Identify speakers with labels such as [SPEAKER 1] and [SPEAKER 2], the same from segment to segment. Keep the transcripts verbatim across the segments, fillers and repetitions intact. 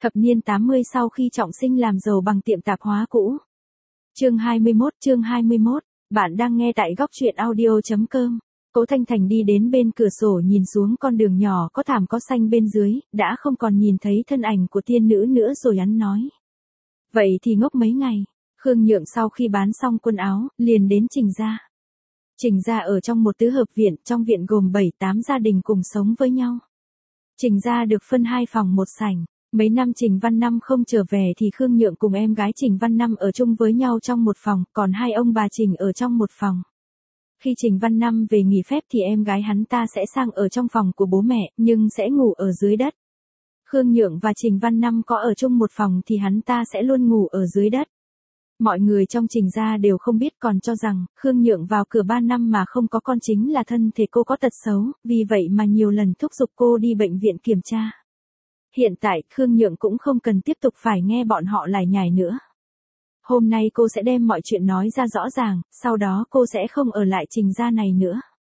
[SPEAKER 1] Thập niên tám mươi sau khi Trọng Sinh làm giàu bằng tiệm tạp hóa cũ. Chương hai mươi mốt, chương hai mươi mốt, bạn đang nghe tại góc truyện audio chấm com. Cố Thanh Thành đi đến bên cửa sổ nhìn xuống con đường nhỏ có thảm có xanh bên dưới, đã không còn nhìn thấy thân ảnh của tiên nữ nữa rồi hắn nói. Vậy thì ngốc mấy ngày, Khương Nhượng sau khi bán xong quần áo, liền đến Trình gia. Trình gia ở trong một tứ hợp viện, trong viện gồm bảy tám gia đình cùng sống với nhau. Trình gia được phân hai phòng một sảnh. Mấy năm Trình Văn Năm không trở về thì Khương Nhượng cùng em gái Trình Văn Năm ở chung với nhau trong một phòng, còn hai ông bà Trình ở trong một phòng. Khi Trình Văn Năm về nghỉ phép thì em gái hắn ta sẽ sang ở trong phòng của bố mẹ, nhưng sẽ ngủ ở dưới đất. Khương Nhượng và Trình Văn Năm có ở chung một phòng thì hắn ta sẽ luôn ngủ ở dưới đất. Mọi người trong Trình gia đều không biết, còn cho rằng Khương Nhượng vào cửa ba năm mà không có con chính là thân thể cô có tật xấu, vì vậy mà nhiều lần thúc giục cô đi bệnh viện kiểm tra. Hiện tại, Khương Nhượng cũng không cần tiếp tục phải nghe bọn họ lải nhải nữa. Hôm nay cô sẽ đem mọi chuyện nói ra rõ ràng, sau đó cô sẽ không ở lại Trình gia này nữa.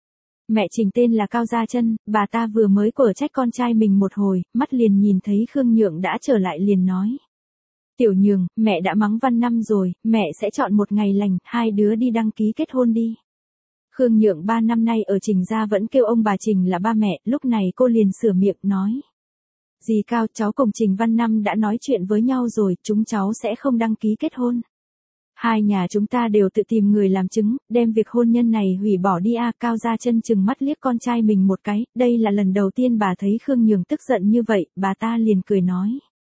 [SPEAKER 1] Mẹ Trình tên là Cao Gia Chân, bà ta vừa mới quở trách con trai mình một hồi, mắt liền nhìn thấy Khương Nhượng đã trở lại liền nói. Tiểu Nhường, mẹ đã mắng Văn Năm rồi, mẹ sẽ chọn một ngày lành, hai đứa đi đăng ký kết hôn đi. Khương Nhượng ba năm nay ở Trình gia vẫn kêu ông bà Trình là ba mẹ, lúc này cô liền sửa miệng nói. Dì Cao, cháu cùng Trình Văn Năm đã nói chuyện với nhau rồi, chúng cháu sẽ không đăng ký kết hôn. Hai nhà chúng ta đều tự tìm người làm chứng, đem việc hôn nhân này hủy bỏ đi a. Cao Gia Chân chừng mắt liếc con trai mình một cái, đây là lần đầu tiên bà thấy Khương Nhường tức giận như vậy, bà ta liền cười nói.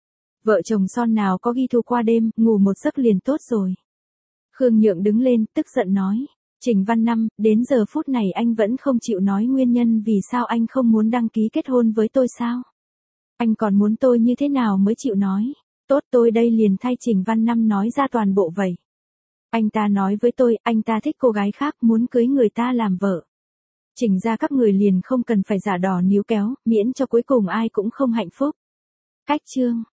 [SPEAKER 1] Vợ chồng son nào có ghi thu qua đêm, ngủ một giấc liền tốt rồi. Khương Nhượng đứng lên, tức giận nói. Trình Văn Năm, đến giờ phút này anh vẫn không chịu nói nguyên nhân vì sao anh không muốn đăng ký kết hôn với tôi sao? Anh còn muốn tôi như thế nào mới chịu nói? Tốt, tôi đây liền thay Trình Văn Năm nói ra toàn bộ vậy. Anh ta nói với tôi, anh ta thích cô gái khác, muốn cưới người ta làm vợ. Trình ra các người liền không cần phải giả đò níu kéo, miễn cho cuối cùng ai cũng không hạnh phúc. Cách chương.